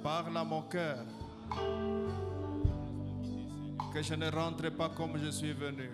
parle à mon cœur. Que je ne rentre pas comme je suis venu.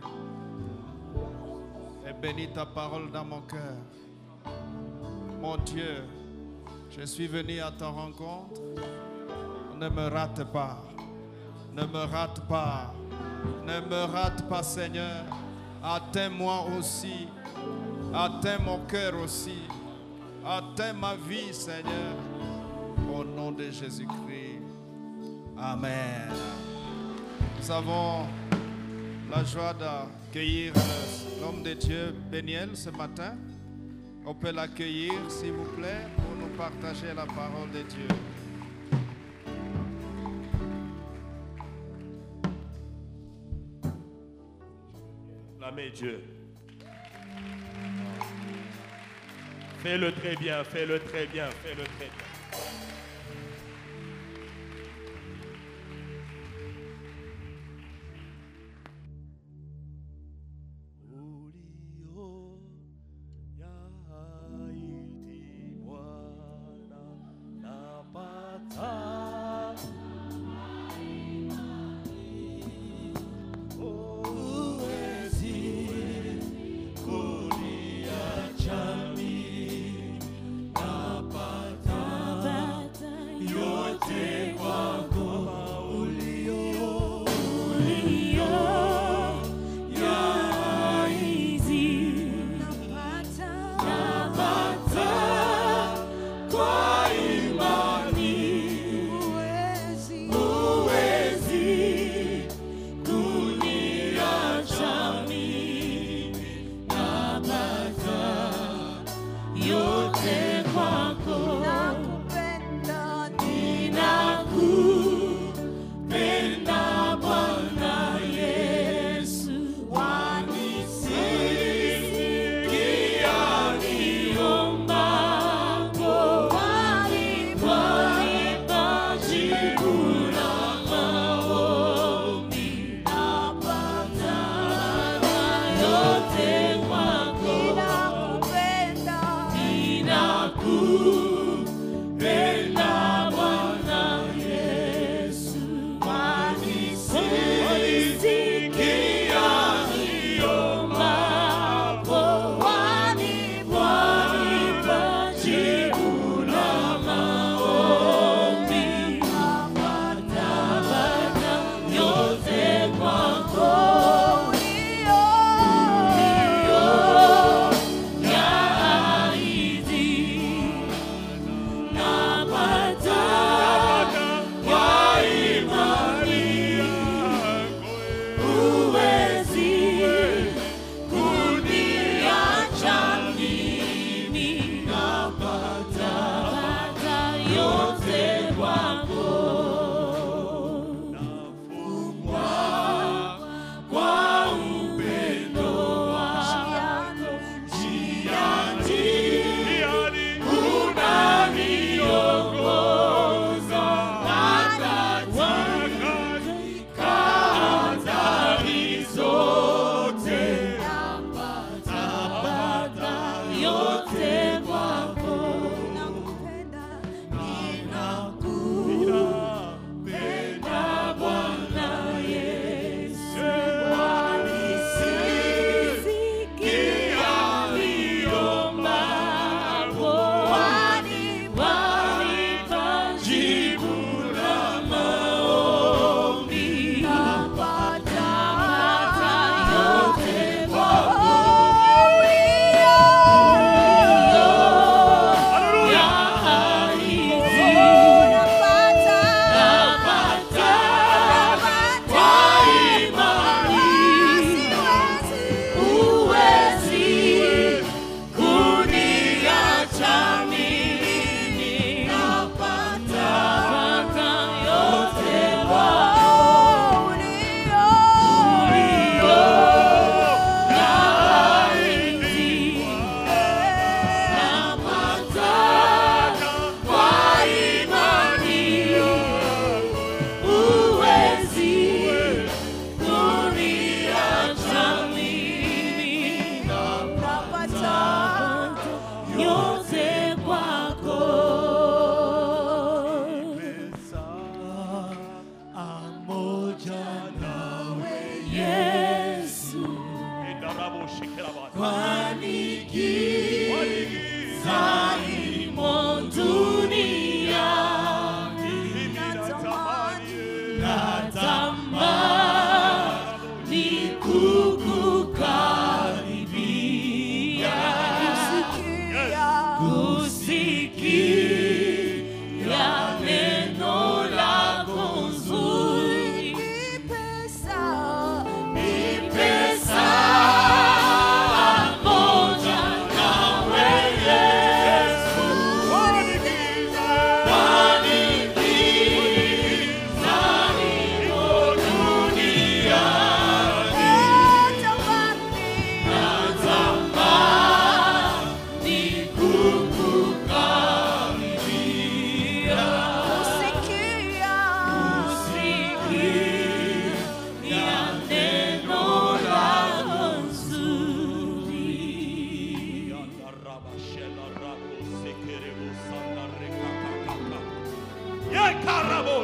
Et bénis ta parole dans mon cœur. Mon Dieu, je suis venu à ta rencontre. Ne me rate pas. Ne me rate pas. Ne me rate pas, Seigneur. Atteins-moi aussi. Atteins mon cœur aussi. Atteins ma vie, Seigneur. Au nom de Jésus-Christ. Amen. Nous avons la joie d'accueillir l'homme de Dieu, Béniel, ce matin. On peut l'accueillir, s'il vous plaît, pour nous partager la parole de Dieu. Acclamez Dieu. Fais-le très bien, fais-le très bien, fais-le très bien.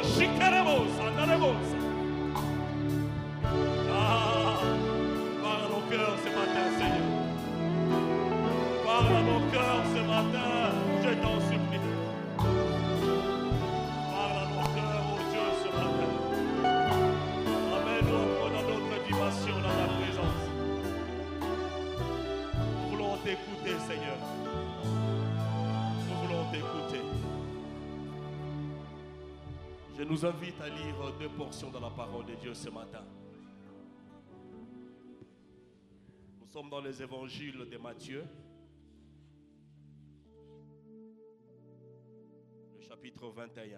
Parle à nos cœurs ce matin, Seigneur. Parle à nos cœurs ce matin, je t'en supplie. Parle à nos cœurs, oh Dieu, ce matin. Amène-nous encore dans notre dimension, dans ta présence. Nous voulons t'écouter, Seigneur. Nous voulons t'écouter. Je nous invite à lire 2 portions de la parole de Dieu ce matin. Nous sommes dans les évangiles de Matthieu, le chapitre 21,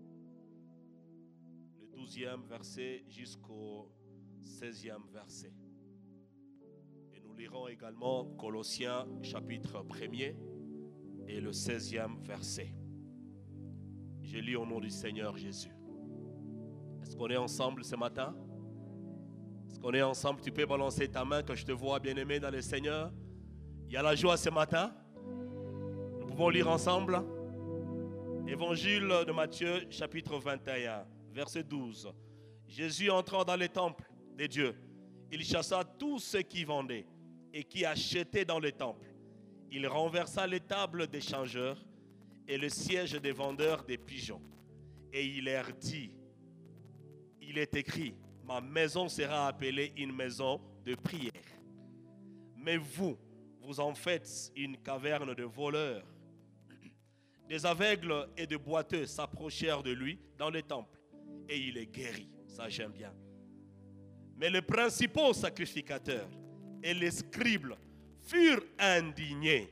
le 12e verset jusqu'au 16e verset. Et nous lirons également Colossiens chapitre 1er et le 16e verset. Je lis au nom du Seigneur Jésus. Est-ce qu'on est ensemble ce matin? Est-ce qu'on est ensemble? Tu peux balancer ta main que je te vois, bien-aimé dans le Seigneur. Il y a la joie ce matin. Nous pouvons lire ensemble. Évangile de Matthieu, chapitre 21, verset 12. Jésus entrant dans les temples des dieux, il chassa tous ceux qui vendaient et qui achetaient dans les temples. Il renversa les tables des changeurs et le siège des vendeurs des pigeons. Et il leur dit, il est écrit, ma maison sera appelée une maison de prière. Mais vous, vous en faites une caverne de voleurs. Des aveugles et de boiteux s'approchèrent de lui dans les temples. Et il est guéri. Ça, j'aime bien. Mais les principaux sacrificateurs et les scribes furent indignés.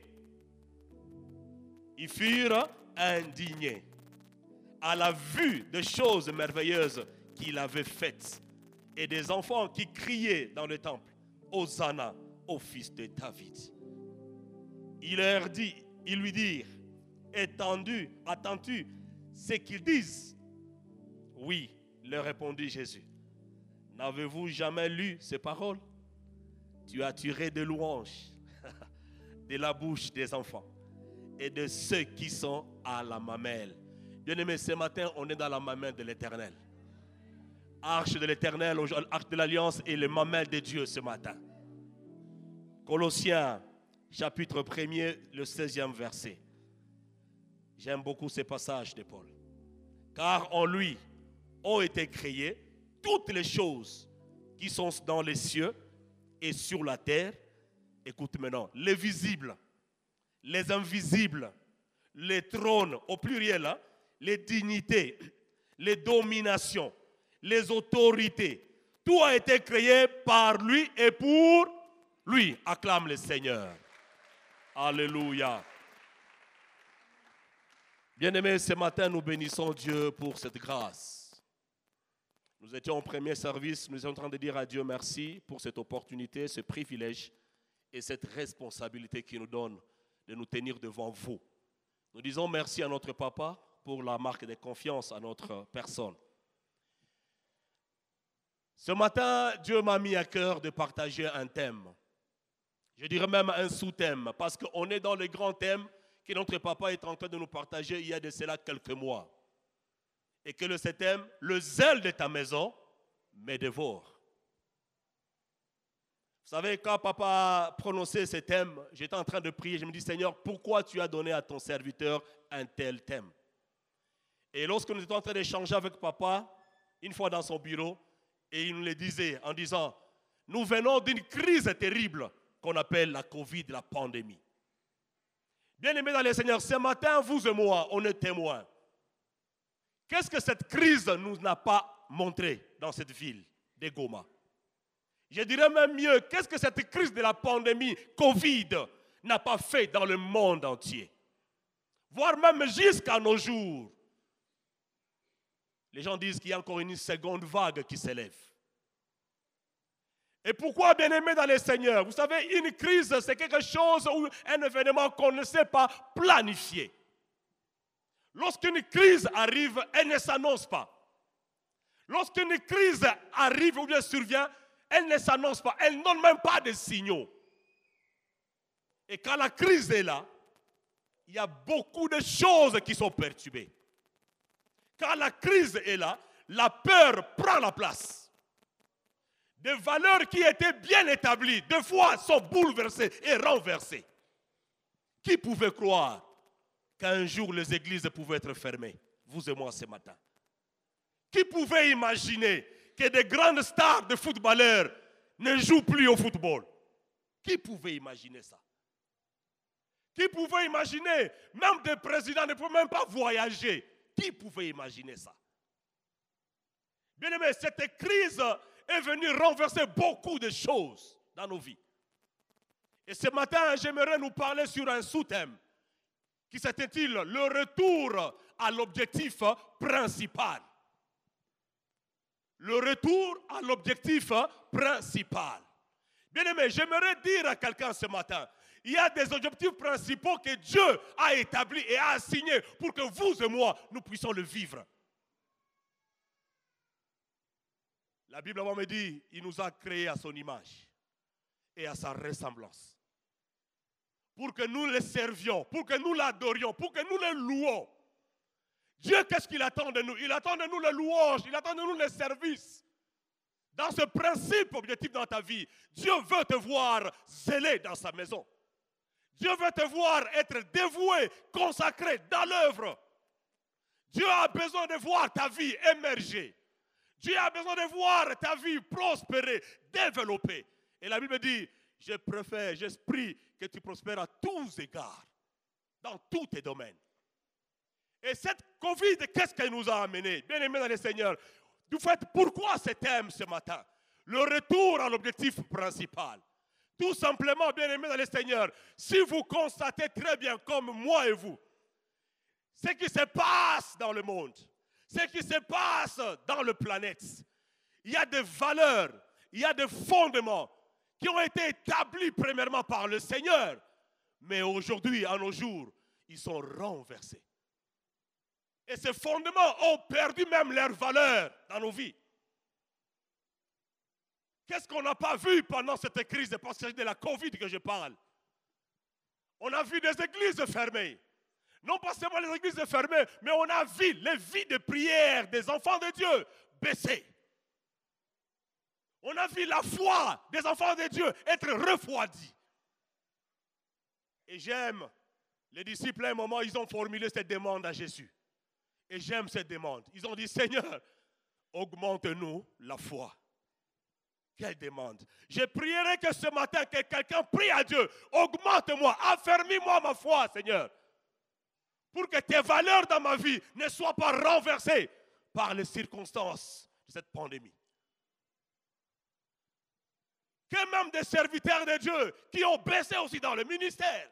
Ils furent indignés à la vue des choses merveilleuses qu'il avait faites et des enfants qui criaient dans le temple, Hosanna au fils de David. Ils lui dirent, attends-tu ce qu'ils disent? Oui, leur répondit Jésus. N'avez-vous jamais lu ces paroles? Tu as tiré de louanges de la bouche des enfants et de ceux qui sont à la mamelle. Bien-aimés, ce matin, on est dans la mamelle de l'Éternel. Arche de l'Éternel, arche de l'Alliance et le mamelle de Dieu ce matin. Colossiens, chapitre 1er, le 16e verset. J'aime beaucoup ce passage de Paul. Car en lui ont été créées toutes les choses qui sont dans les cieux et sur la terre. Écoute maintenant, les visibles, les invisibles, les trônes, au pluriel, hein, les dignités, les dominations, les autorités. Tout a été créé par lui et pour lui. Acclame le Seigneur. Alléluia. Bien-aimés, ce matin, nous bénissons Dieu pour cette grâce. Nous étions au premier service, nous étions en train de dire à Dieu merci pour cette opportunité, ce privilège et cette responsabilité qu'il nous donne de nous tenir devant vous. Nous disons merci à notre papa pour la marque de confiance à notre personne. Ce matin, Dieu m'a mis à cœur de partager un thème. Je dirais même un sous-thème, parce qu'on est dans le grand thème que notre papa est en train de nous partager il y a de cela quelques mois. Et que ce thème, le zèle de ta maison me dévore. Vous savez, quand papa a prononcé ce thème, j'étais en train de prier, je me dis, Seigneur, pourquoi tu as donné à ton serviteur un tel thème? Et lorsque nous étions en train d'échanger avec papa, une fois dans son bureau, et il nous le disait en disant, nous venons d'une crise terrible qu'on appelle la Covid, la pandémie. Bien-aimés dans le Seigneur, ce matin, vous et moi, on est témoins. Qu'est-ce que cette crise nous n'a pas montré dans cette ville de Goma? Je dirais même mieux, qu'est-ce que cette crise de la pandémie Covid n'a pas fait dans le monde entier? Voire même jusqu'à nos jours. Les gens disent qu'il y a encore une seconde vague qui s'élève. Et pourquoi, bien-aimés dans le Seigneur? Vous savez, une crise, c'est quelque chose ou un événement qu'on ne sait pas planifier. Lorsqu'une crise arrive, elle ne s'annonce pas. Lorsqu'une crise arrive ou bien survient, elle ne s'annonce pas. Elle ne donne même pas de signaux. Et quand la crise est là, il y a beaucoup de choses qui sont perturbées. Quand la crise est là, la peur prend la place. Des valeurs qui étaient bien établies, des fois sont bouleversées et renversées. Qui pouvait croire qu'un jour les églises pouvaient être fermées? Vous et moi ce matin. Qui pouvait imaginer que des grandes stars de footballeurs ne jouent plus au football? Qui pouvait imaginer ça? Qui pouvait imaginer, même des présidents ne pouvaient même pas voyager? Qui pouvait imaginer ça? Bien aimé, cette crise est venue renverser beaucoup de choses dans nos vies. Et ce matin, j'aimerais nous parler sur un sous-thème qui s'intitule « Le retour à l'objectif principal ». Le retour à l'objectif principal. Bien aimé, j'aimerais dire à quelqu'un ce matin, il y a des objectifs principaux que Dieu a établis et a assignés pour que vous et moi, nous puissions le vivre. La Bible me dit, il nous a créés à son image et à sa ressemblance. Pour que nous le servions, pour que nous l'adorions, pour que nous le louons. Dieu, qu'est-ce qu'il attend de nous? Il attend de nous le louange, il attend de nous le service. Dans ce principe objectif dans ta vie, Dieu veut te voir zélé dans sa maison. Dieu veut te voir être dévoué, consacré dans l'œuvre. Dieu a besoin de voir ta vie émerger. Dieu a besoin de voir ta vie prospérer, développer. Et la Bible dit, j'espère que tu prospères à tous égards, dans tous tes domaines. Et cette Covid, qu'est-ce qu'elle nous a amené? Bien aimé dans le Seigneur, du fait, pourquoi ce thème ce matin? Le retour à l'objectif principal. Tout simplement, bien aimé dans le Seigneur, si vous constatez très bien comme moi et vous, ce qui se passe dans le monde, ce qui se passe dans la planète, il y a des valeurs, il y a des fondements qui ont été établis premièrement par le Seigneur, mais aujourd'hui, à nos jours, ils sont renversés. Et ces fondements ont perdu même leur valeur dans nos vies. Qu'est-ce qu'on n'a pas vu pendant cette crise de la Covid que je parle? On a vu des églises fermées. Non pas seulement les églises fermées, mais on a vu les vies de prière des enfants de Dieu baisser. On a vu la foi des enfants de Dieu être refroidie. Et j'aime, les disciples à un moment, ils ont formulé cette demande à Jésus. Et j'aime cette demande. Ils ont dit, Seigneur, augmente-nous la foi. Quelle demande? Je prierai que ce matin, que quelqu'un prie à Dieu, augmente-moi, affermis-moi ma foi, Seigneur. Pour que tes valeurs dans ma vie ne soient pas renversées par les circonstances de cette pandémie. Que même des serviteurs de Dieu qui ont baissé aussi dans le ministère.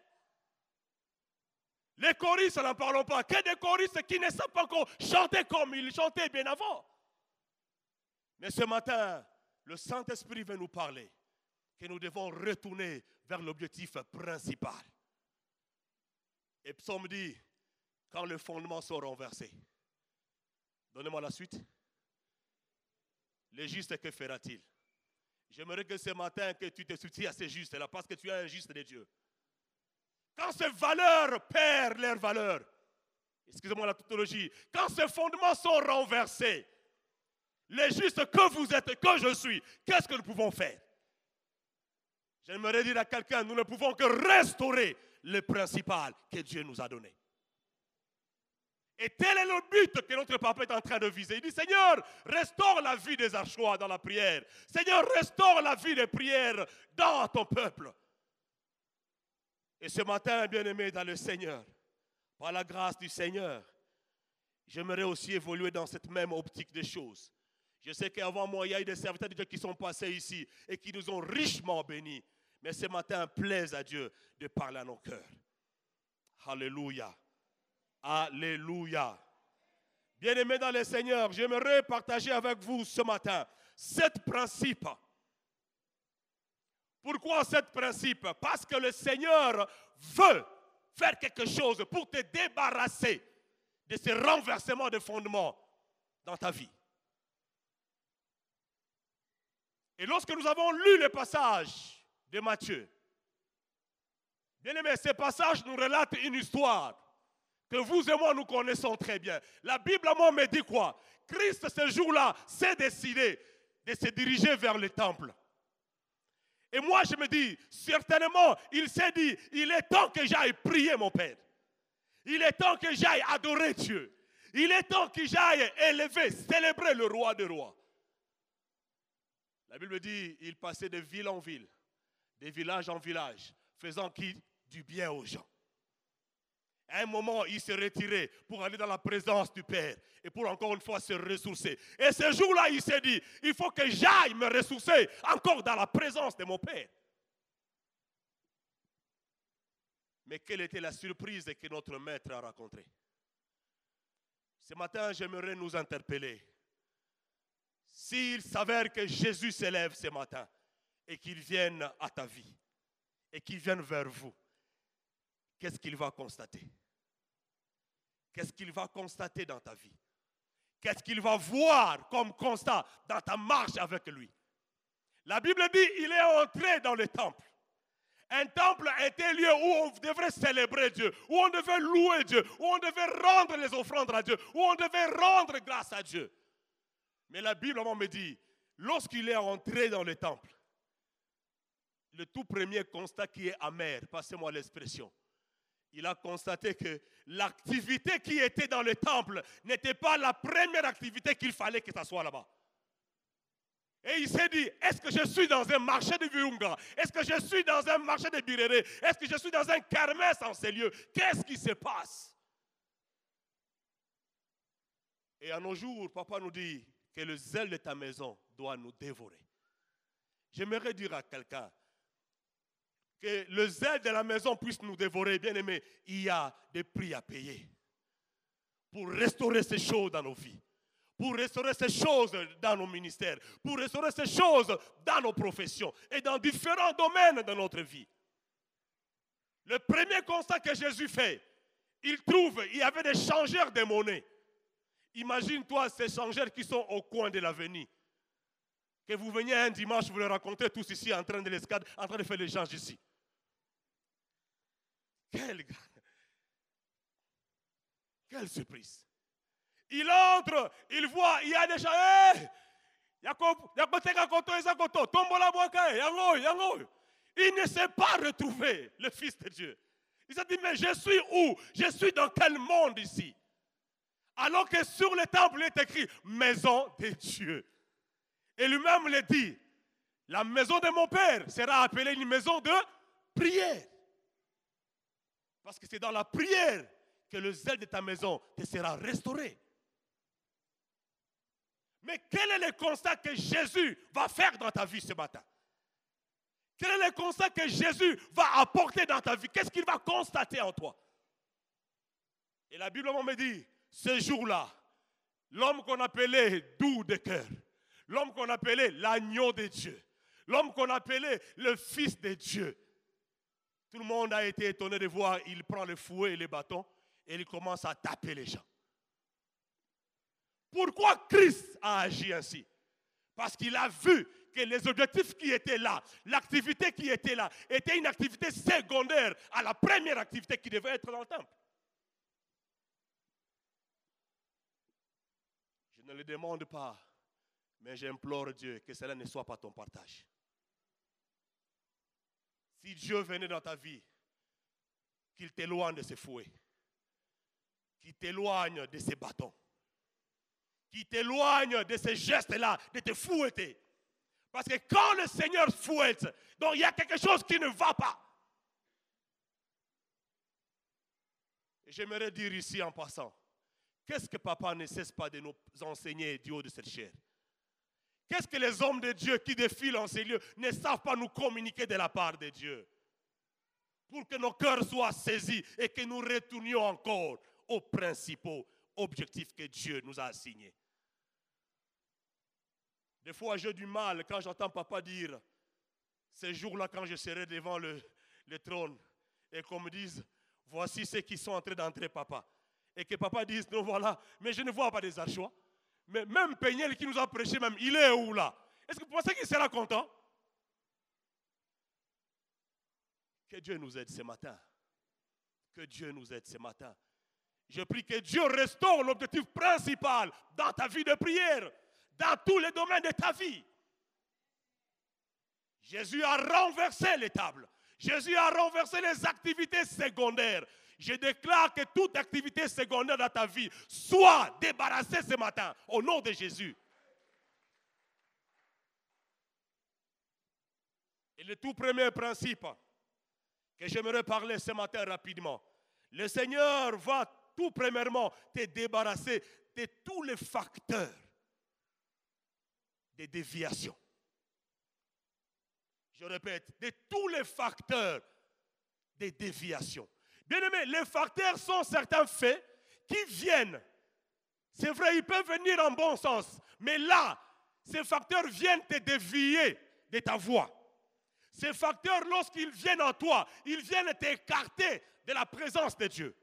Les choristes, n'en parlons pas. Que des choristes qui ne savent pas encore chanter comme ils chantaient bien avant. Mais ce matin, le Saint-Esprit veut nous parler que nous devons retourner vers l'objectif principal. Et Psaume dit, quand les fondements sont renversés. Donnez-moi la suite. Le juste, que fera-t-il? J'aimerais que ce matin, que tu te soutiens à ces justes-là, parce que tu es un juste de Dieu. Quand ces valeurs perdent leur valeur, excusez-moi la tautologie, quand ces fondements sont renversés, les justes que vous êtes, que je suis, qu'est-ce que nous pouvons faire? J'aimerais dire à quelqu'un, nous ne pouvons que restaurer le principal que Dieu nous a donné. Et tel est le but que notre papa est en train de viser. Il dit, Seigneur, restaure la vie des Archois dans la prière. Seigneur, restaure la vie des prières dans ton peuple. Et ce matin, bien-aimé dans le Seigneur, par la grâce du Seigneur, j'aimerais aussi évoluer dans cette même optique des choses. Je sais qu'avant moi, il y a eu des serviteurs de Dieu qui sont passés ici et qui nous ont richement bénis. Mais ce matin, plaise à Dieu de parler à nos cœurs. Alléluia. Alléluia. Bien-aimés dans le Seigneur, j'aimerais partager avec vous ce matin 7 principes. Pourquoi 7 principes? Parce que le Seigneur veut faire quelque chose pour te débarrasser de ce renversement de fondements dans ta vie. Et lorsque nous avons lu le passage de Matthieu, bien-aimés, ce passage nous relate une histoire. que vous et moi nous connaissons très bien. La Bible à moi me dit quoi? Christ ce jour-là s'est décidé de se diriger vers le temple. Et moi je me dis, certainement, il s'est dit, il est temps que j'aille prier mon Père. Il est temps que j'aille adorer Dieu. Il est temps que j'aille élever, célébrer le roi des rois. La Bible dit, il passait de ville en ville, de village en village, faisant du bien aux gens. À un moment, il s'est retiré pour aller dans la présence du Père et pour encore une fois se ressourcer. Et ce jour-là, il s'est dit, il faut que j'aille me ressourcer encore dans la présence de mon Père. Mais quelle était la surprise que notre maître a rencontrée? Ce matin, j'aimerais nous interpeller. S'il s'avère que Jésus s'élève ce matin et qu'il vienne à ta vie et qu'il vienne vers vous, qu'est-ce qu'il va constater? Qu'est-ce qu'il va constater dans ta vie? Qu'est-ce qu'il va voir comme constat dans ta marche avec lui? La Bible dit il est entré dans le temple. Un temple était un lieu où on devrait célébrer Dieu, où on devait louer Dieu, où on devait rendre les offrandes à Dieu, où on devait rendre grâce à Dieu. Mais la Bible me dit, lorsqu'il est entré dans le temple, le tout premier constat qui est amer, passez-moi l'expression, il a constaté que l'activité qui était dans le temple n'était pas la première activité qu'il fallait que ça soit là-bas. Et il s'est dit, est-ce que je suis dans un marché de Virunga? Est-ce que je suis dans un marché de Birere? Est-ce que je suis dans un kermesse en ces lieux? Qu'est-ce qui se passe? Et à nos jours, papa nous dit que le zèle de ta maison doit nous dévorer. J'aimerais dire à quelqu'un que le zèle de la maison puisse nous dévorer. Bien aimé, il y a des prix à payer pour restaurer ces choses dans nos vies, pour restaurer ces choses dans nos ministères, pour restaurer ces choses dans nos professions et dans différents domaines de notre vie. Le premier constat que Jésus fait, il y avait des changeurs de monnaie. Imagine-toi ces changeurs qui sont au coin de l'avenue. Que vous veniez un dimanche, vous les rencontrez tous ici en train de l'escadre, en train de faire l'échange ici. Quelle surprise. Il entre, il voit, il y a des gens, il ne s'est pas retrouvé, le Fils de Dieu. Il s'est dit, mais je suis où? Je suis dans quel monde ici? Alors que sur le temple, il est écrit, maison de Dieu. Et lui-même le dit, la maison de mon Père sera appelée une maison de prière. Parce que c'est dans la prière que le zèle de ta maison te sera restauré. Mais quel est le constat que Jésus va faire dans ta vie ce matin? Quel est le constat que Jésus va apporter dans ta vie? Qu'est-ce qu'il va constater en toi? Et la Bible me dit, ce jour-là, l'homme qu'on appelait doux de cœur, l'homme qu'on appelait l'agneau de Dieu, l'homme qu'on appelait le Fils de Dieu, tout le monde a été étonné de voir, il prend le fouet et les bâtons et il commence à taper les gens. Pourquoi Christ a agi ainsi? Parce qu'il a vu que les objectifs qui étaient là, l'activité qui était là, était une activité secondaire à la première activité qui devait être dans le temple. Je ne le demande pas, mais j'implore Dieu que cela ne soit pas ton partage. Si Dieu venait dans ta vie, qu'il t'éloigne de ces fouets, qu'il t'éloigne de ces bâtons, qu'il t'éloigne de ces gestes-là, de te fouetter. Parce que quand le Seigneur fouette, donc il y a quelque chose qui ne va pas. Et j'aimerais dire ici en passant, qu'est-ce que papa ne cesse pas de nous enseigner du haut de cette chair? Qu'est-ce que les hommes de Dieu qui défilent en ces lieux ne savent pas nous communiquer de la part de Dieu? Pour que nos cœurs soient saisis et que nous retournions encore aux principaux objectifs que Dieu nous a assignés. Des fois, j'ai du mal quand j'entends papa dire, ces jours-là, quand je serai devant le trône, et qu'on me dise, voici ceux qui sont en train d'entrer, papa. Et que papa dise, non, voilà, mais je ne vois pas des archois. Mais même Peignel qui nous a prêché, même, il est où là? Est-ce que vous pensez qu'il sera content? Que Dieu nous aide ce matin. Que Dieu nous aide ce matin. Je prie que Dieu restaure l'objectif principal dans ta vie de prière, dans tous les domaines de ta vie. Jésus a renversé les tables. Jésus a renversé les activités secondaires. Je déclare que toute activité secondaire dans ta vie soit débarrassée ce matin au nom de Jésus. Et le tout premier principe que j'aimerais parler ce matin rapidement. Le Seigneur va tout premièrement te débarrasser de tous les facteurs de déviation. Je répète, de tous les facteurs de déviation. Bien-aimés, les facteurs sont certains faits qui viennent. C'est vrai, ils peuvent venir en bon sens. Mais là, ces facteurs viennent te dévier de ta voie. Ces facteurs, lorsqu'ils viennent en toi, ils viennent t'écarter de la présence de Dieu.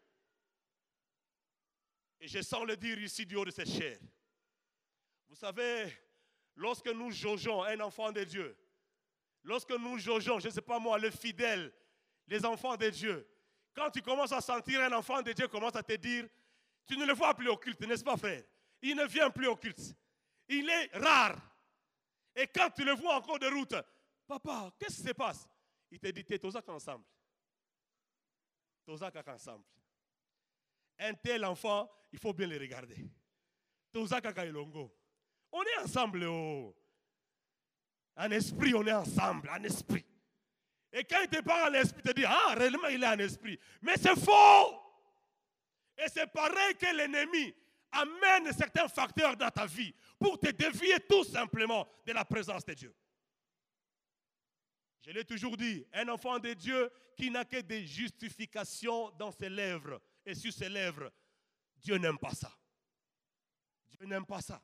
Et je sens le dire ici du haut de cette chair. Vous savez, lorsque nous jaugeons un enfant de Dieu, lorsque nous jaugeons, je ne sais pas moi, le fidèle, les enfants de Dieu, quand tu commences à sentir un enfant de Dieu commence à te dire, tu ne le vois plus au culte, n'est-ce pas frère? Il ne vient plus au culte. Il est rare. Et quand tu le vois en cours de route, papa, qu'est-ce qui se passe? Il te dit, t'es tous ensemble. Tous ensemble. Un tel enfant, il faut bien le regarder. Tous longo. On est ensemble. Oh. En esprit, on est ensemble, en esprit. Et quand il te parle en esprit, il te dit, ah, réellement, il est en esprit. Mais c'est faux. Et c'est pareil que l'ennemi amène certains facteurs dans ta vie pour te dévier tout simplement de la présence de Dieu. Je l'ai toujours dit, un enfant de Dieu qui n'a que des justifications dans ses lèvres et sur ses lèvres, Dieu n'aime pas ça. Dieu n'aime pas ça.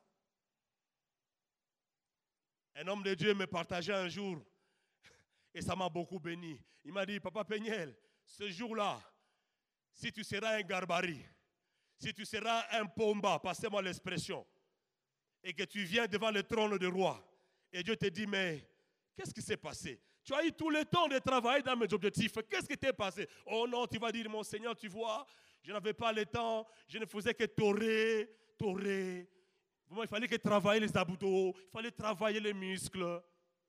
Un homme de Dieu me partageait un jour et ça m'a beaucoup béni. Il m'a dit, Papa Peniel, ce jour-là, si tu seras un garbari, si tu seras un pomba, passez-moi l'expression, et que tu viens devant le trône du roi, et Dieu te dit, mais qu'est-ce qui s'est passé? Tu as eu tout le temps de travailler dans mes objectifs. Qu'est-ce qui t'est passé? Oh non, tu vas dire, mon Seigneur, tu vois, je n'avais pas le temps, je ne faisais que torer. Il fallait que travailler les abdos, il fallait travailler les muscles.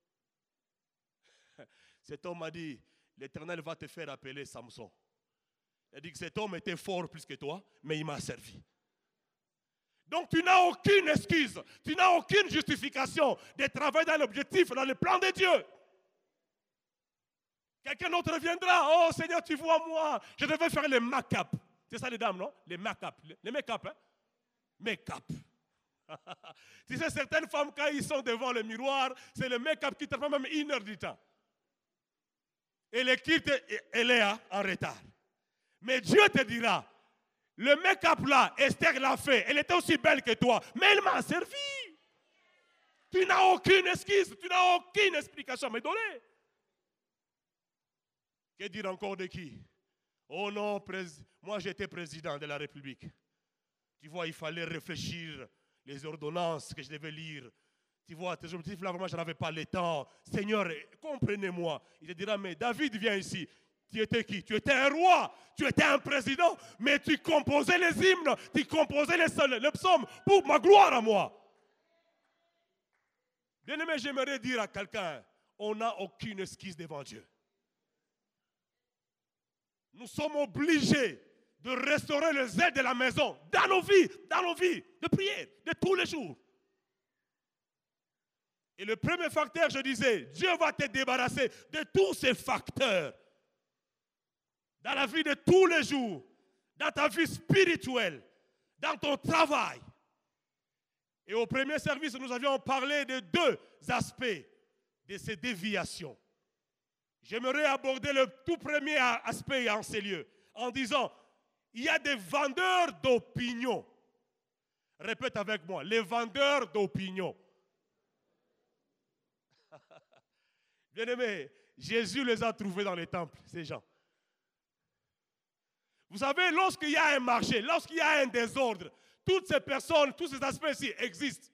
Cet homme m'a dit, l'Éternel va te faire appeler Samson. Il a dit que cet homme était fort plus que toi, mais il m'a servi. Donc tu n'as aucune excuse, tu n'as aucune justification de travailler dans l'objectif, dans le plan de Dieu. Quelqu'un d'autre viendra, oh Seigneur, tu vois moi, je devais faire le make-up. C'est ça les dames, non? Les make-up, les make-up, hein? Make-up. Tu sais, certaines femmes, quand ils sont devant le miroir, c'est le make-up qui te prend même 1 heure du temps. Et l'équipe, elle est en retard. Mais Dieu te dira, le make-up là, Esther l'a fait, elle était aussi belle que toi, mais elle m'a servi. Tu n'as aucune excuse, tu n'as aucune explication à me donner. Que dire encore de qui? Oh non, moi j'étais président de la République. Tu vois, il fallait réfléchir les ordonnances que je devais lire. Tu vois, tes objectifs là, vraiment, je n'avais pas le temps. Seigneur, comprenez-moi. Il te dira, mais David, viens ici. Tu étais qui? Tu étais un roi, tu étais un président, mais tu composais les hymnes, tu composais les psaumes pour ma gloire à moi. Bien-aimé, j'aimerais dire à quelqu'un, on n'a aucune excuse devant Dieu. Nous sommes obligés de restaurer les aides de la maison dans nos vies de prière, de tous les jours. Et le premier facteur, je disais, Dieu va te débarrasser de tous ces facteurs dans la vie de tous les jours, dans ta vie spirituelle, dans ton travail. Et au premier service, nous avions parlé de 2 aspects de ces déviations. J'aimerais aborder le tout premier aspect en ces lieux, en disant, il y a des vendeurs d'opinion. Répète avec moi, les vendeurs d'opinion. Bien-aimés, Jésus les a trouvés dans les temples, ces gens. Vous savez, lorsqu'il y a un marché, lorsqu'il y a un désordre, toutes ces personnes, tous ces aspects-ci existent.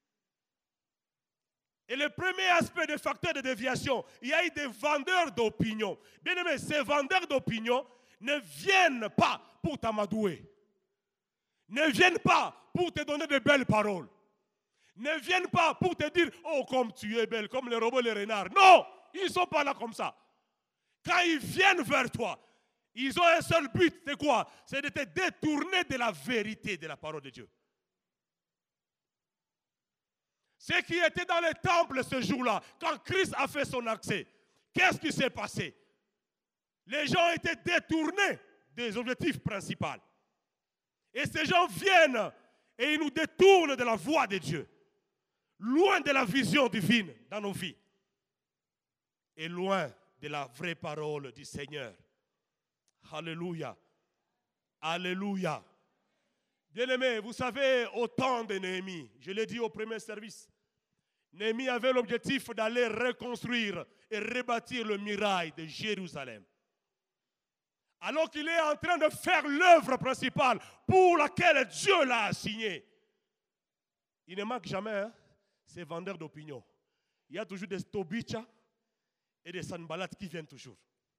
Et le premier aspect des facteurs de déviation, il y a eu des vendeurs d'opinion. Bien aimé, ces vendeurs d'opinion ne viennent pas pour t'amadouer. ne viennent pas pour te donner de belles paroles. Ne viennent pas pour te dire, oh, comme tu es belle, comme les robots, les renards. Non, ils ne sont pas là comme ça. Quand ils viennent vers toi, ils ont un seul but, c'est quoi? C'est de te détourner de la vérité de la parole de Dieu. Ceux qui étaient dans le temple ce jour-là, quand Christ a fait son accès, qu'est-ce qui s'est passé? Les gens étaient détournés des objectifs principaux. Et ces gens viennent et ils nous détournent de la voie de Dieu. Loin de la vision divine dans nos vies. Et loin de la vraie parole du Seigneur. Alléluia. Alléluia. Bien-aimés, vous savez, au temps de Néhémie, je l'ai dit au premier service, Néhémie avait l'objectif d'aller reconstruire et rebâtir le muraille de Jérusalem. Alors qu'il est en train de faire l'œuvre principale pour laquelle Dieu l'a assigné. Il ne manque jamais ces vendeurs d'opinion. Il y a toujours des Tobicha et des Sanballat qui viennent toujours.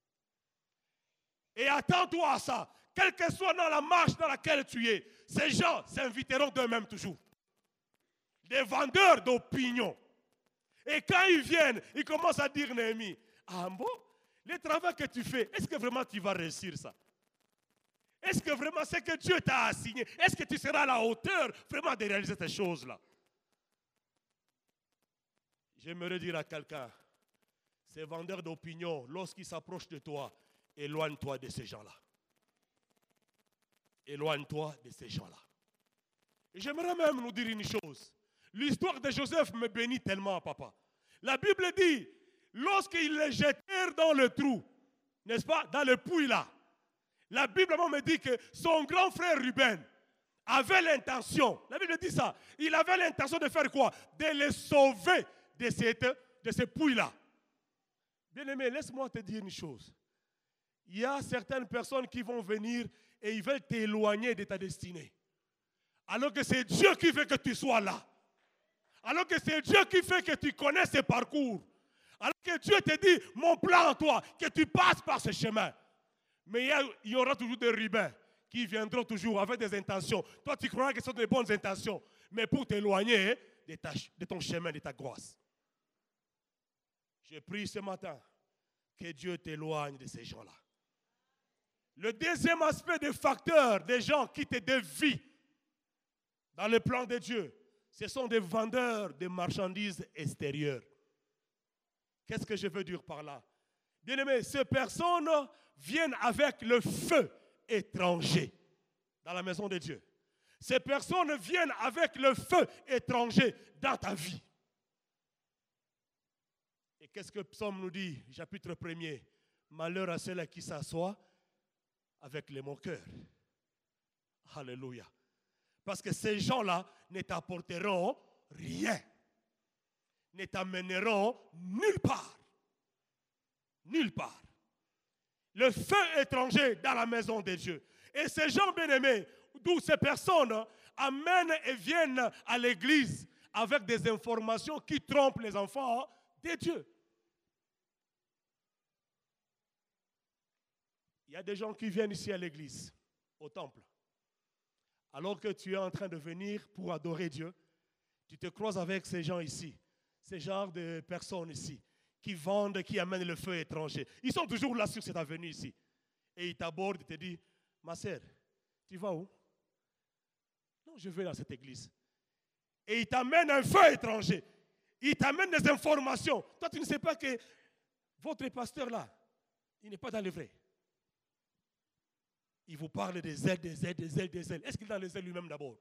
Et attends-toi à ça. Quel que soit dans la marche dans laquelle tu es, ces gens s'inviteront d'eux-mêmes toujours. Des vendeurs d'opinion. Et quand ils viennent, ils commencent à dire Néhémie, ah bon, le travail que tu fais, est-ce que vraiment tu vas réussir ça? Est-ce que vraiment c'est que Dieu t'a assigné? Est-ce que tu seras à la hauteur vraiment de réaliser ces choses-là? J'aimerais dire à quelqu'un, ces vendeurs d'opinion, lorsqu'ils s'approchent de toi, éloigne-toi de ces gens-là. Éloigne-toi de ces gens-là. Et j'aimerais même nous dire une chose. L'histoire de Joseph me bénit tellement, papa. La Bible dit, lorsqu'ils les jetèrent dans le trou, n'est-ce pas, dans le puits là, la Bible me dit que son grand frère Ruben avait l'intention, la Bible dit ça, il avait l'intention de faire quoi? De les sauver de ce puits-là. Bien-aimé, laisse-moi te dire une chose. Il y a certaines personnes qui vont venir et ils veulent t'éloigner de ta destinée. Alors que c'est Dieu qui fait que tu sois là. Alors que c'est Dieu qui fait que tu connais ce parcours. Alors que Dieu te dit, mon plan en toi, que tu passes par ce chemin. Mais il y aura toujours des rubins qui viendront toujours avec des intentions. Toi, tu crois que ce sont des bonnes intentions, mais pour t'éloigner de ton chemin, de ta grâce. Je prie ce matin que Dieu t'éloigne de ces gens-là. Le deuxième aspect des facteurs, des gens qui te dévient dans le plan de Dieu, ce sont des vendeurs de marchandises extérieures. Qu'est-ce que je veux dire par là? Bien-aimés, ces personnes viennent avec le feu étranger dans la maison de Dieu. Ces personnes viennent avec le feu étranger dans ta vie. Et qu'est-ce que Psaume nous dit, chapitre 1er? Malheur à ceux qui s'assoient avec les moqueurs. Alléluia. Parce que ces gens-là ne t'apporteront rien. Ne t'amèneront nulle part. Nulle part. Le feu étranger dans la maison de Dieu. Et ces gens bien-aimés, d'où ces personnes amènent et viennent à l'église avec des informations qui trompent les enfants de Dieu. Il y a des gens qui viennent ici à l'église, au temple. Alors que tu es en train de venir pour adorer Dieu, tu te croises avec ces gens ici, ces genres de personnes ici, qui vendent, qui amènent le feu étranger. Ils sont toujours là sur cette avenue ici. Et ils t'abordent et te disent, ma sœur, tu vas où? Non, je vais dans cette église. Et ils t'amènent un feu étranger. Ils t'amènent des informations. Toi, tu ne sais pas que votre pasteur là, il n'est pas dans le vrai. Il vous parle des ailes, des ailes, des ailes, des ailes. Est-ce qu'il est dans les ailes lui-même d'abord?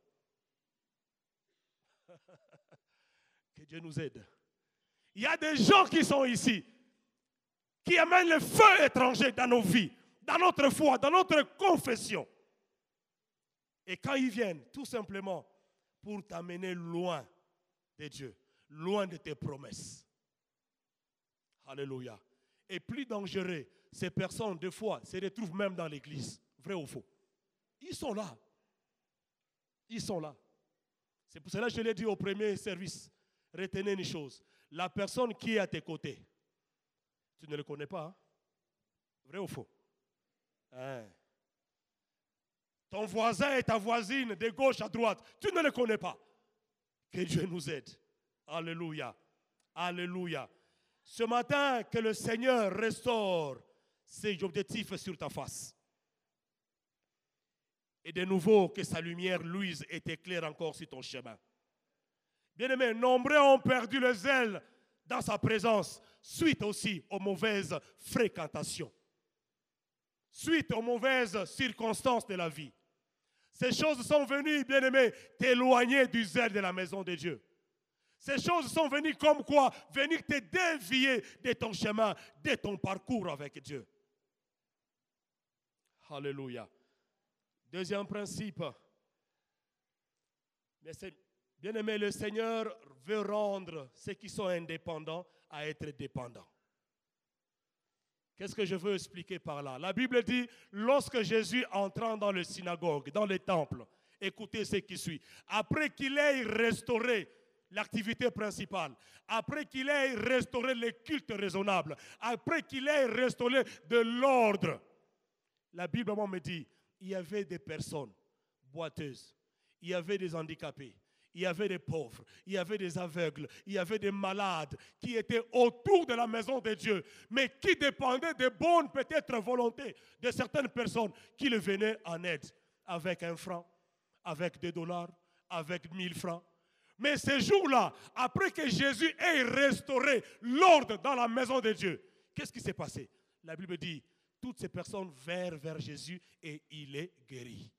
Que Dieu nous aide. Il y a des gens qui sont ici, qui amènent le feu étranger dans nos vies, dans notre foi, dans notre confession. Et quand ils viennent, tout simplement, pour t'amener loin de Dieu, loin de tes promesses. Alléluia. Et plus dangereux, ces personnes, des fois, se retrouvent même dans l'église. Vrai ou faux? Ils sont là. Ils sont là. C'est pour cela que je l'ai dit au premier service. Retenez une chose. La personne qui est à tes côtés, tu ne le connais pas. Hein? Vrai ou faux? Hein? Ton voisin et ta voisine de gauche à droite, tu ne les connais pas. Que Dieu nous aide. Alléluia. Alléluia. Ce matin, que le Seigneur restaure ses objectifs sur ta face. Et de nouveau, que sa lumière luise et t'éclaire encore sur ton chemin. Bien-aimés, nombreux ont perdu le zèle dans sa présence, suite aussi aux mauvaises fréquentations, suite aux mauvaises circonstances de la vie. Ces choses sont venues, bien-aimés, t'éloigner du zèle de la maison de Dieu. Ces choses sont venues comme quoi? Venir te dévier de ton chemin, de ton parcours avec Dieu. Alléluia. Deuxième principe. Bien-aimé, le Seigneur veut rendre ceux qui sont indépendants à être dépendants. Qu'est-ce que je veux expliquer par là? La Bible dit, lorsque Jésus entrant dans le synagogue, dans le temple, écoutez ce qui suit, après qu'il ait restauré l'activité principale, après qu'il ait restauré le culte raisonnable, après qu'il ait restauré de l'ordre, la Bible me dit, il y avait des personnes boiteuses, il y avait des handicapés, il y avait des pauvres, il y avait des aveugles, il y avait des malades qui étaient autour de la maison de Dieu, mais qui dépendaient des bonnes peut-être volontés de certaines personnes qui le venaient en aide avec 1 franc, avec $2, avec 1000 francs. Mais ces jours-là, après que Jésus ait restauré l'ordre dans la maison de Dieu, qu'est-ce qui s'est passé? La Bible dit, toutes ces personnes vinrent vers Jésus et il est guéri.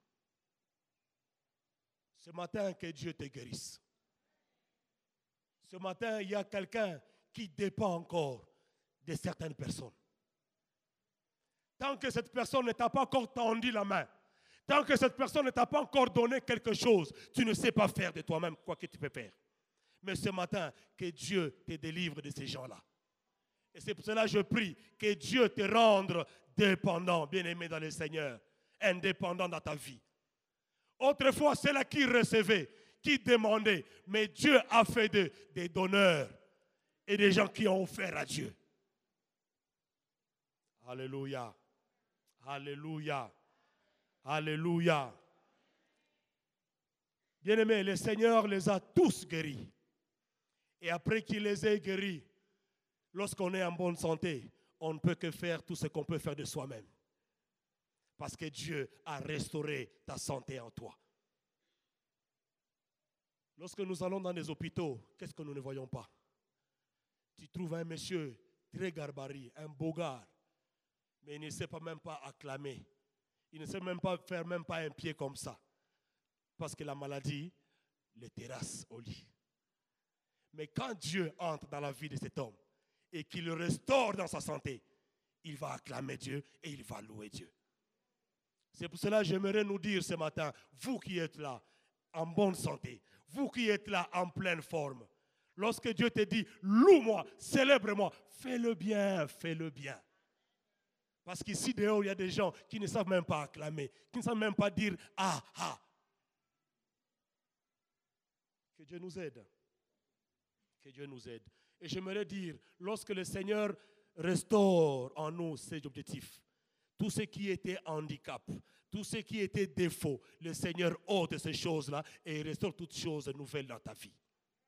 Ce matin, que Dieu te guérisse. Ce matin, il y a quelqu'un qui dépend encore de certaines personnes. Tant que cette personne ne t'a pas encore tendu la main, tant que cette personne ne t'a pas encore donné quelque chose, tu ne sais pas faire de toi-même quoi que tu peux faire. Mais ce matin, que Dieu te délivre de ces gens-là. Et c'est pour cela que je prie que Dieu te rende dépendant, bien-aimé dans le Seigneur, indépendant dans ta vie. Autrefois, c'est là qui recevait, qui demandait, mais Dieu a fait des donneurs et des gens qui ont offert à Dieu. Alléluia. Alléluia. Alléluia. Bien-aimés, le Seigneur les a tous guéris. Et après qu'il les ait guéris, lorsqu'on est en bonne santé, on ne peut que faire tout ce qu'on peut faire de soi-même. Parce que Dieu a restauré ta santé en toi. Lorsque nous allons dans des hôpitaux, qu'est-ce que nous ne voyons pas? Tu trouves un monsieur très garbari, un beau gars, mais il ne sait pas même pas acclamer. Il ne sait même pas faire même pas un pied comme ça. Parce que la maladie le terrasse au lit. Mais quand Dieu entre dans la vie de cet homme et qu'il le restaure dans sa santé, il va acclamer Dieu et il va louer Dieu. C'est pour cela que j'aimerais nous dire ce matin, vous qui êtes là en bonne santé, vous qui êtes là en pleine forme, lorsque Dieu te dit, loue-moi, célèbre-moi, fais-le bien, fais-le bien. Parce qu'ici dehors, il y a des gens qui ne savent même pas acclamer, qui ne savent même pas dire ah, ah. Que Dieu nous aide. Que Dieu nous aide. Et j'aimerais dire, lorsque le Seigneur restaure en nous ces objectifs, tout ce qui était handicap, tout ce qui était défaut, le Seigneur ôte ces choses-là et restaure toutes choses nouvelles dans ta vie.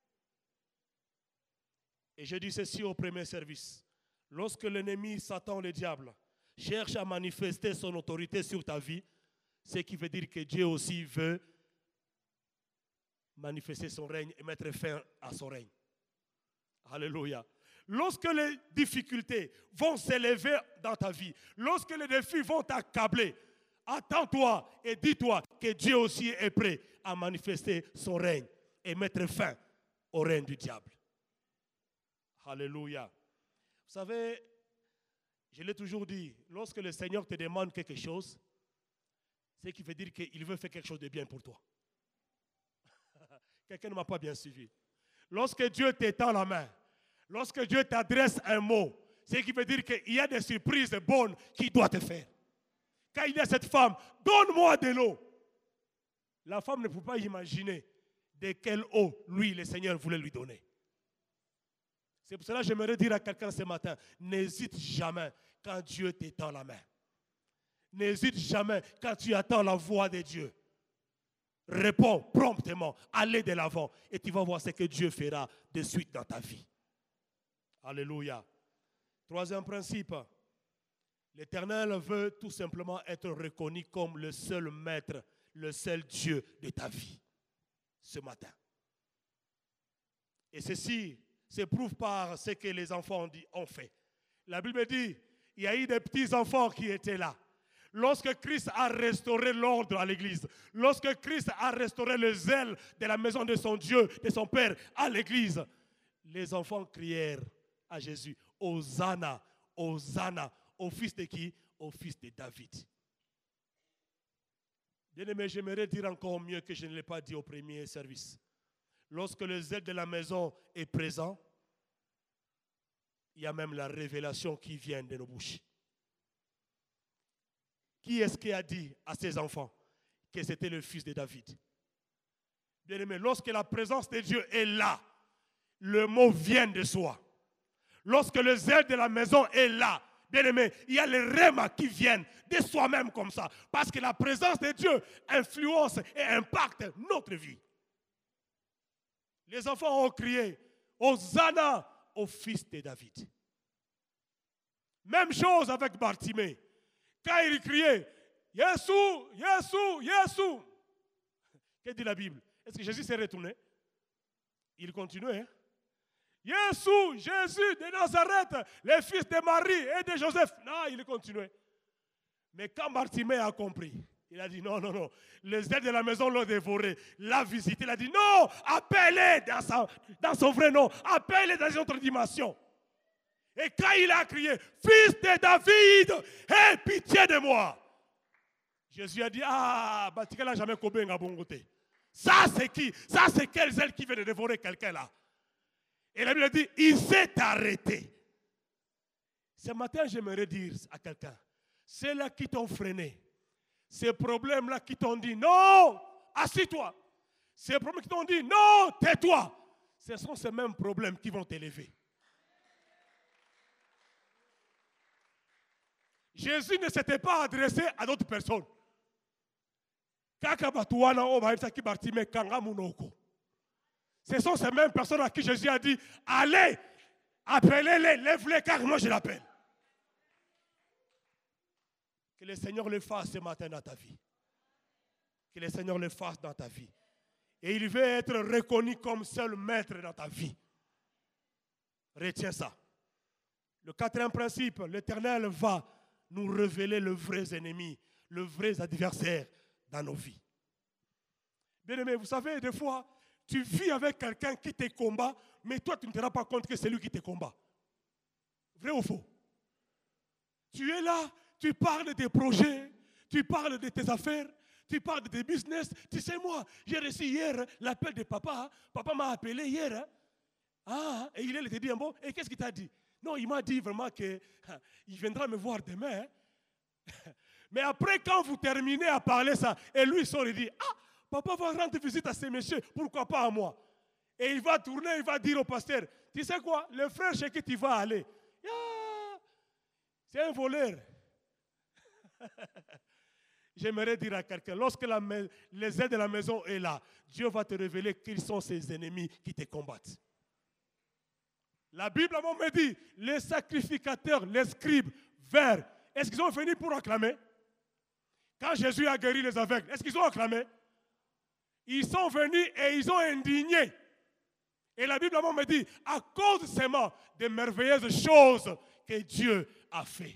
Et je dis ceci au premier service. Lorsque l'ennemi, Satan, le diable, cherche à manifester son autorité sur ta vie, ce qui veut dire que Dieu aussi veut manifester son règne et mettre fin à son règne. Alléluia. Lorsque les difficultés vont s'élever dans ta vie, lorsque les défis vont t'accabler, attends-toi et dis-toi que Dieu aussi est prêt à manifester son règne et mettre fin au règne du diable. Alléluia. Vous savez, je l'ai toujours dit, lorsque le Seigneur te demande quelque chose, c'est qu'il veut dire qu'il veut faire quelque chose de bien pour toi. Quelqu'un ne m'a pas bien suivi. Lorsque Dieu t'étend la main, lorsque Dieu t'adresse un mot, c'est qu'il veut dire qu'il y a des surprises bonnes qu'il doit te faire. Quand il y a cette femme, donne-moi de l'eau. La femme ne peut pas imaginer de quelle eau, lui, le Seigneur, voulait lui donner. C'est pour cela que j'aimerais dire à quelqu'un ce matin, n'hésite jamais quand Dieu t'étend la main. N'hésite jamais quand tu attends la voix de Dieu. Réponds promptement, allez de l'avant et tu vas voir ce que Dieu fera de suite dans ta vie. Alléluia. Troisième principe, l'Éternel veut tout simplement être reconnu comme le seul maître, le seul Dieu de ta vie ce matin. Et ceci se prouve par ce que les enfants ont fait. La Bible dit, il y a eu des petits enfants qui étaient là. Lorsque Christ a restauré l'ordre à l'église, lorsque Christ a restauré le zèle de la maison de son Dieu, de son Père à l'église, les enfants crièrent à Jésus, Hosanna, Hosanna, au fils de qui? Au fils de David. Bien-aimé, j'aimerais dire encore mieux que je ne l'ai pas dit au premier service. Lorsque le zèle de la maison est présent, il y a même la révélation qui vient de nos bouches. Qui est-ce qui a dit à ses enfants que c'était le fils de David? Bien-aimé, lorsque la présence de Dieu est là, le mot vient de soi. Lorsque le zèle de la maison est là, bien-aimé, il y a les rémas qui viennent de soi-même comme ça. Parce que la présence de Dieu influence et impacte notre vie. Les enfants ont crié, Hosanna au fils de David. Même chose avec Bartimée. Quand il criait, Yeshua, Yeshua, Yeshua. Que dit la Bible? Est-ce que Jésus s'est retourné? Il continuait. Hein? Yeshua, Jésus de Nazareth, le fils de Marie et de Joseph. Non, il continuait. Mais quand Bartimée a compris, il a dit non, non, non. Les aides de la maison l'ont dévoré, l'a visité. Il a dit non, appelez dans son vrai nom, appelez dans une autre dimension. Et quand il a crié, fils de David, aie pitié de moi. Jésus a dit, ah, Batika n'a jamais combien à bon côté. Ça c'est qui? Ça c'est quel zèle qui vient de dévorer quelqu'un là? Et la Bible dit, il s'est arrêté. Ce matin, j'aimerais dire à quelqu'un, c'est là qui t'ont freiné. Ces problèmes-là qui t'ont dit, non, assis-toi. Ces problèmes qui t'ont dit, non, tais-toi. Ce sont ces mêmes problèmes qui vont t'élever. Jésus ne s'était pas adressé à d'autres personnes. Ce sont ces mêmes personnes à qui Jésus a dit, allez, appelez-les, lève-les, car moi je l'appelle. Que le Seigneur le fasse ce matin dans ta vie. Que le Seigneur le fasse dans ta vie. Et il veut être reconnu comme seul maître dans ta vie. Retiens ça. Le quatrième principe, l'Éternel va nous révéler le vrai ennemi, le vrai adversaire dans nos vies. Bien-aimé, vous savez, des fois, tu vis avec quelqu'un qui te combat, mais toi, tu ne te rends pas compte que c'est lui qui te combat. Vrai ou faux? Tu es là, tu parles de tes projets, tu parles de tes affaires, tu parles de tes business. Tu sais, moi, j'ai reçu hier l'appel de papa. Papa m'a appelé hier. Ah, et il te dit, bon, et qu'est-ce qu'il t'a dit? Non, il m'a dit vraiment qu'il viendra me voir demain. Mais après, quand vous terminez à parler ça, et lui, il sort et dit, ah, papa va rendre visite à ces messieurs, pourquoi pas à moi? Et il va tourner, il va dire au pasteur, tu sais quoi, le frère chez qui tu vas aller, c'est un voleur. J'aimerais dire à quelqu'un, lorsque les aides de la maison est là, Dieu va te révéler qui sont ses ennemis qui te combattent. La Bible me dit, les sacrificateurs, les scribes, vers, est-ce qu'ils ont venu pour acclamer? Quand Jésus a guéri les aveugles, est-ce qu'ils ont acclamé? Ils sont venus et ils ont indigné. Et la Bible me dit, à cause seulement des merveilleuses choses que Dieu a fait.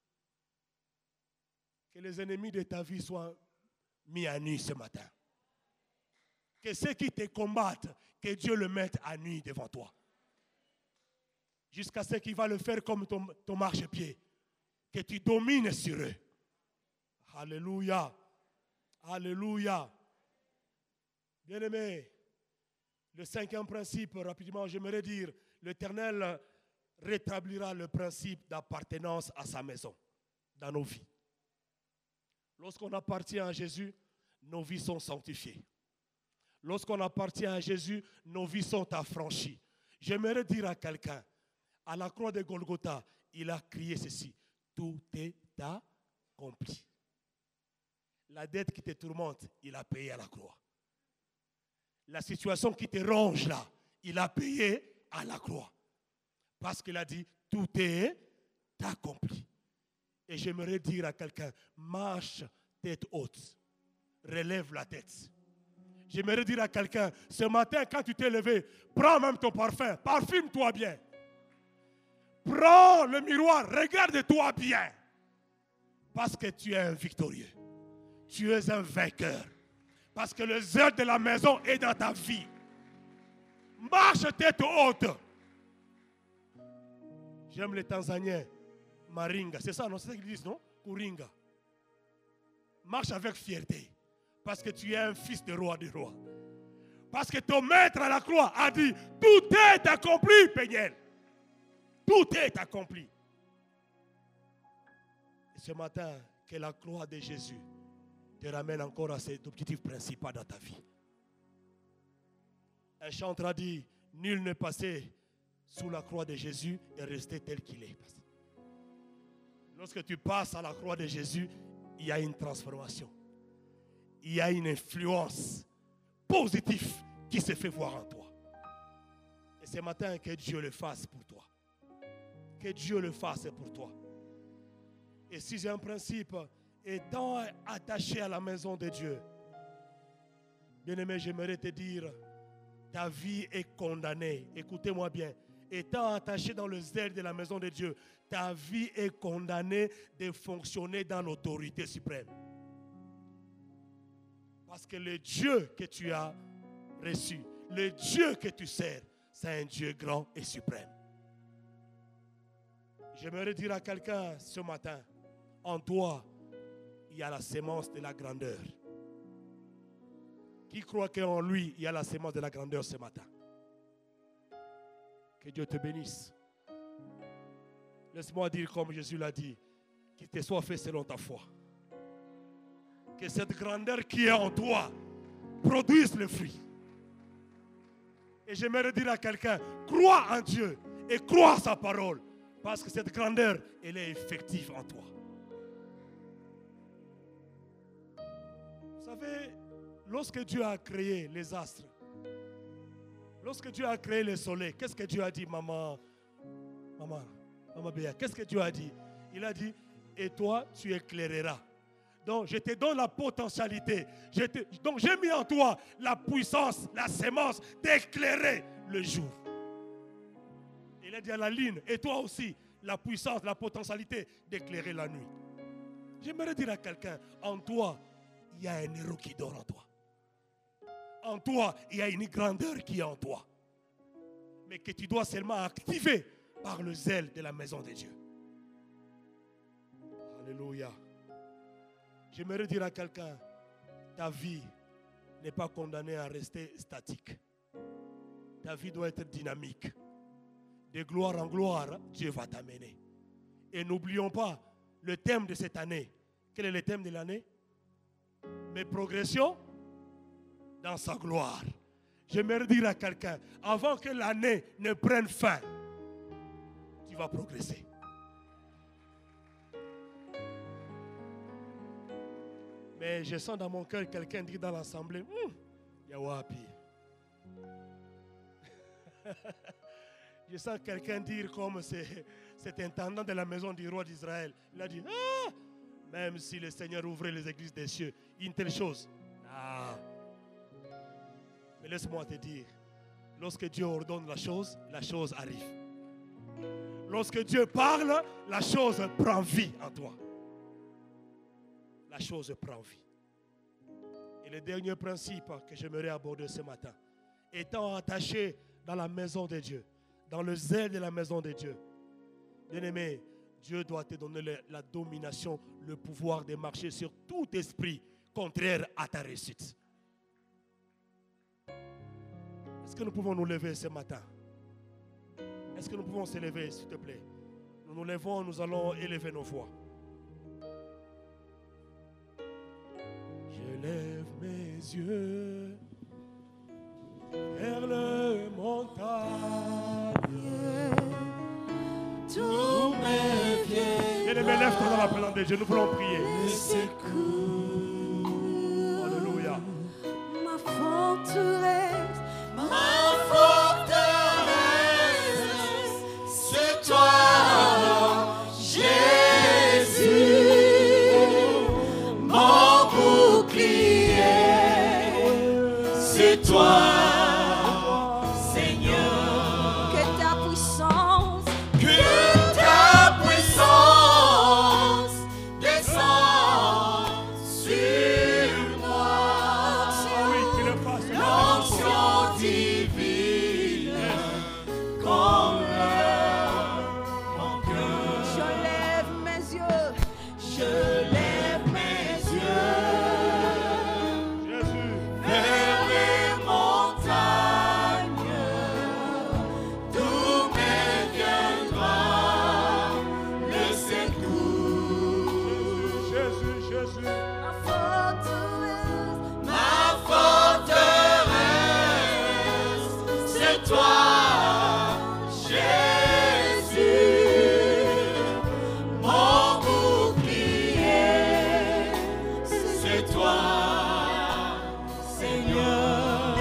Que les ennemis de ta vie soient mis à nu ce matin. Que ceux qui te combattent, que Dieu le mette à nu devant toi. Jusqu'à ce qu'il va le faire comme ton marchepied. Que tu domines sur eux. Alléluia. Alléluia. Bien-aimé, le cinquième principe, rapidement, j'aimerais dire, l'Éternel rétablira le principe d'appartenance à sa maison dans nos vies. Lorsqu'on appartient à Jésus, nos vies sont sanctifiées. Lorsqu'on appartient à Jésus, nos vies sont affranchies. J'aimerais dire à quelqu'un, à la croix de Golgotha, il a crié ceci, tout est accompli. La dette qui te tourmente, il a payé à la croix. La situation qui te ronge là, il a payé à la croix. Parce qu'il a dit, tout est accompli. Et j'aimerais dire à quelqu'un, marche tête haute. Relève la tête. J'aimerais dire à quelqu'un, ce matin quand tu t'es levé, prends même ton parfum, parfume-toi bien. Prends le miroir, regarde-toi bien. Parce que tu es un victorieux. Tu es un vainqueur. Parce que le zèle de la maison est dans ta vie. Marche tête haute. J'aime les Tanzaniens. Maringa, c'est ça, non? C'est ça qu'ils disent, non? Kuringa. Marche avec fierté. Parce que tu es un fils de roi des rois. Parce que ton maître à la croix a dit, tout est accompli, Peignel. Tout est accompli. Et ce matin, que la croix de Jésus te ramène encore à cet objectif principal dans ta vie. Un chanteur a dit, nul n'est passé sous la croix de Jésus et resté tel qu'il est. Lorsque tu passes à la croix de Jésus, il y a une transformation. Il y a une influence positive qui se fait voir en toi. Et ce matin, que Dieu le fasse pour toi. Que Dieu le fasse pour toi. Et si j'ai un principe, étant attaché à la maison de Dieu, bien-aimé, j'aimerais te dire, ta vie est condamnée. Écoutez-moi bien. Étant attaché dans le zèle de la maison de Dieu, ta vie est condamnée de fonctionner dans l'autorité suprême. Parce que le Dieu que tu as reçu, le Dieu que tu sers, c'est un Dieu grand et suprême. J'aimerais dire à quelqu'un ce matin, en toi, il y a la sémence de la grandeur. Qui croit qu'en lui, il y a la sémence de la grandeur ce matin? Que Dieu te bénisse. Laisse-moi dire comme Jésus l'a dit, qu'il te soit fait selon ta foi. Que cette grandeur qui est en toi produise le fruit. Et j'aimerais dire à quelqu'un, crois en Dieu et crois à sa parole. Parce que cette grandeur, elle est effective en toi. Vous savez, lorsque Dieu a créé les astres, lorsque Dieu a créé le soleil, qu'est-ce que Dieu a dit, maman Béa, qu'est-ce que Dieu a dit? Il a dit, et toi, tu éclaireras. Donc, je te donne la potentialité. Donc, j'ai mis en toi la puissance, la sémence d'éclairer le jour. Il a dit à la lune, et toi aussi, la puissance, la potentialité d'éclairer la nuit. J'aimerais dire à quelqu'un, en toi, il y a un héros qui dort en toi. En toi, il y a une grandeur qui est en toi. Mais que tu dois seulement activer par le zèle de la maison de Dieu. Alléluia. J'aimerais dire à quelqu'un, ta vie n'est pas condamnée à rester statique. Ta vie doit être dynamique. De gloire en gloire, Dieu va t'amener. Et n'oublions pas le thème de cette année. Quel est le thème de l'année? Mes progressions dans sa gloire. J'aimerais dire à quelqu'un, avant que l'année ne prenne fin, tu vas progresser. Mais je sens dans mon cœur quelqu'un dire dans l'assemblée, Yawapi. Je sens quelqu'un dire comme cet intendant de la maison du roi d'Israël. Il a dit, même si le Seigneur ouvrait les églises des cieux, une telle chose. Mais laisse-moi te dire, lorsque Dieu ordonne la chose arrive. Lorsque Dieu parle, la chose prend vie en toi. La chose prend vie. Et le dernier principe que j'aimerais aborder ce matin, étant attaché dans la maison de Dieu, dans le zèle de la maison de Dieu, bien-aimé, Dieu doit te donner la domination, le pouvoir de marcher sur tout esprit contraire à ta réussite. Est-ce que nous pouvons nous lever ce matin? Est-ce que nous pouvons se lever, s'il te plaît? Nous nous levons, nous allons élever nos voix. Je lève mes yeux vers le montagne. Tous mes pieds. Bien-aimé, lève-toi dans la présence de Dieu, nous voulons prier. Secours. c'est toi, Jésus, mon bouclier, c'est toi, Seigneur.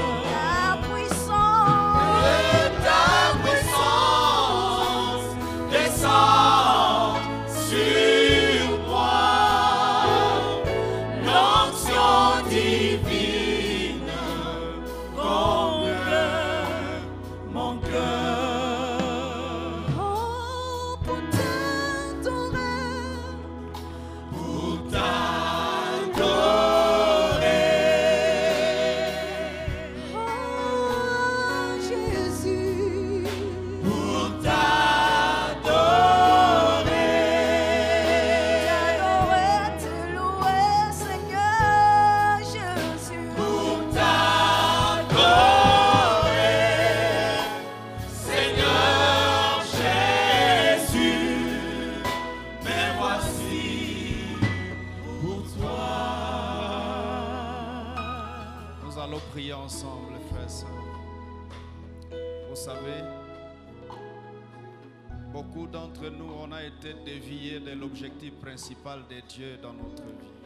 Prier ensemble, frères et sœurs. Vous savez, beaucoup d'entre nous, on a été déviés de l'objectif principal de Dieu dans notre vie.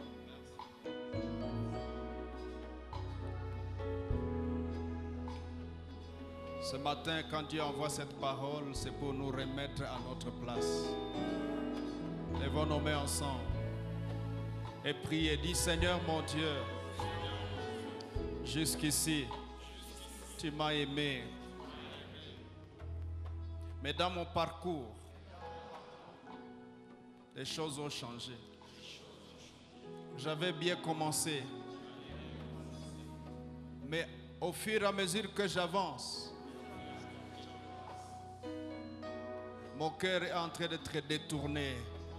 Ce matin, quand Dieu envoie cette parole, c'est pour nous remettre à notre place. Levons nos mains ensemble et priez. Dis, Seigneur mon Dieu, jusqu'ici, tu m'as aimé. Mais dans mon parcours, les choses ont changé. J'avais bien commencé. Mais au fur et à mesure que j'avance, mon cœur est en train d'être détourné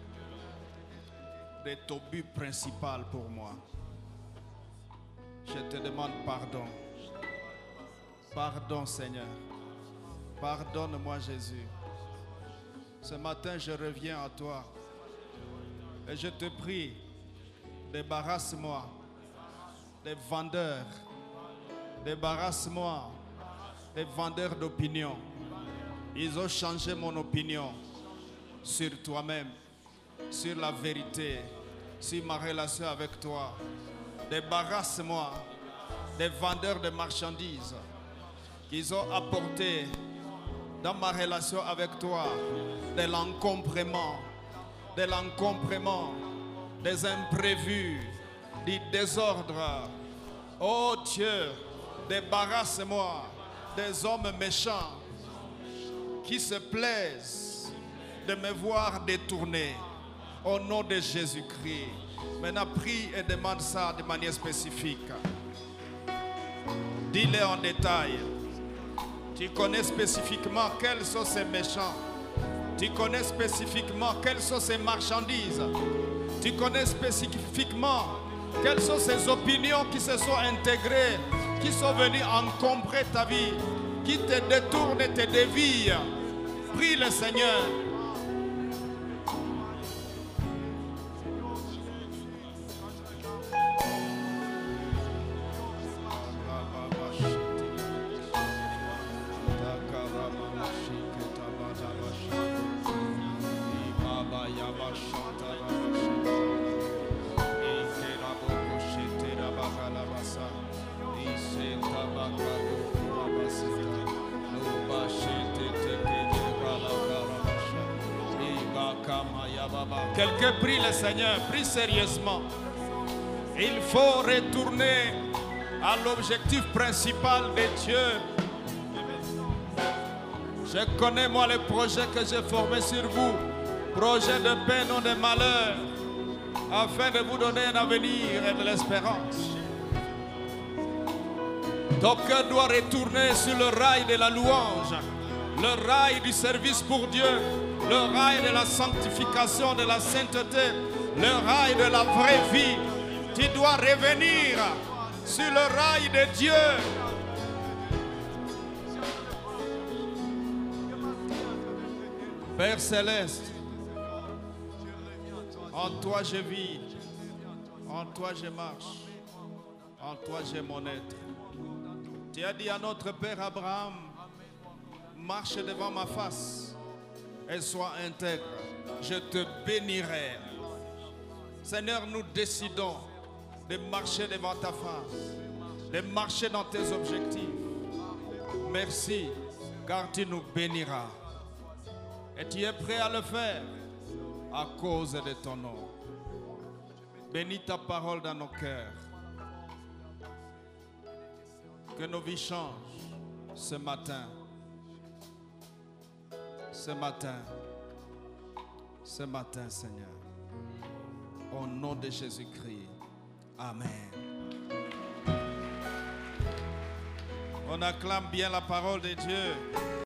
de ton but principal pour moi. Je te demande pardon. Pardon, Seigneur. Pardonne-moi, Jésus. Ce matin, je reviens à toi. Et je te prie, débarrasse-moi des vendeurs. Débarrasse-moi des vendeurs d'opinion. Ils ont changé mon opinion sur toi-même, sur la vérité, sur ma relation avec toi. Débarrasse-moi des vendeurs de marchandises qu'ils ont apporté dans ma relation avec toi, de l'encombrement, des imprévus, du désordre. Oh Dieu, débarrasse-moi des hommes méchants qui se plaisent de me voir détourné au nom de Jésus-Christ. Maintenant, prie et demande ça de manière spécifique. Dis-le en détail. Tu connais spécifiquement quels sont ces méchants. Tu connais spécifiquement quelles sont ces marchandises. Tu connais spécifiquement quelles sont ces opinions qui se sont intégrées, qui sont venues encombrer ta vie, qui te détournent et te dévient. Prie le Seigneur. Quelqu'un prie le Seigneur, prie sérieusement. Il faut retourner à l'objectif principal de Dieu. Je connais moi les projets que j'ai formés sur vous, projets de paix, non de malheur, afin de vous donner un avenir et de l'espérance. Ton cœur doit retourner sur le rail de la louange, le rail du service pour Dieu, le rail de la sanctification, de la sainteté, le rail de la vraie vie. Tu dois revenir sur le rail de Dieu. Père céleste, en toi je vis, en toi je marche, en toi j'ai mon être. Tu as dit à notre Père Abraham, marche devant ma face et sois intègre. Je te bénirai. Seigneur, nous décidons de marcher devant ta face, de marcher dans tes objectifs. Merci, car tu nous béniras. Et tu es prêt à le faire à cause de ton nom. Bénis ta parole dans nos cœurs. Que nos vies changent ce matin. Ce matin. Ce matin, Seigneur. Au nom de Jésus-Christ. Amen. On acclame bien la parole de Dieu.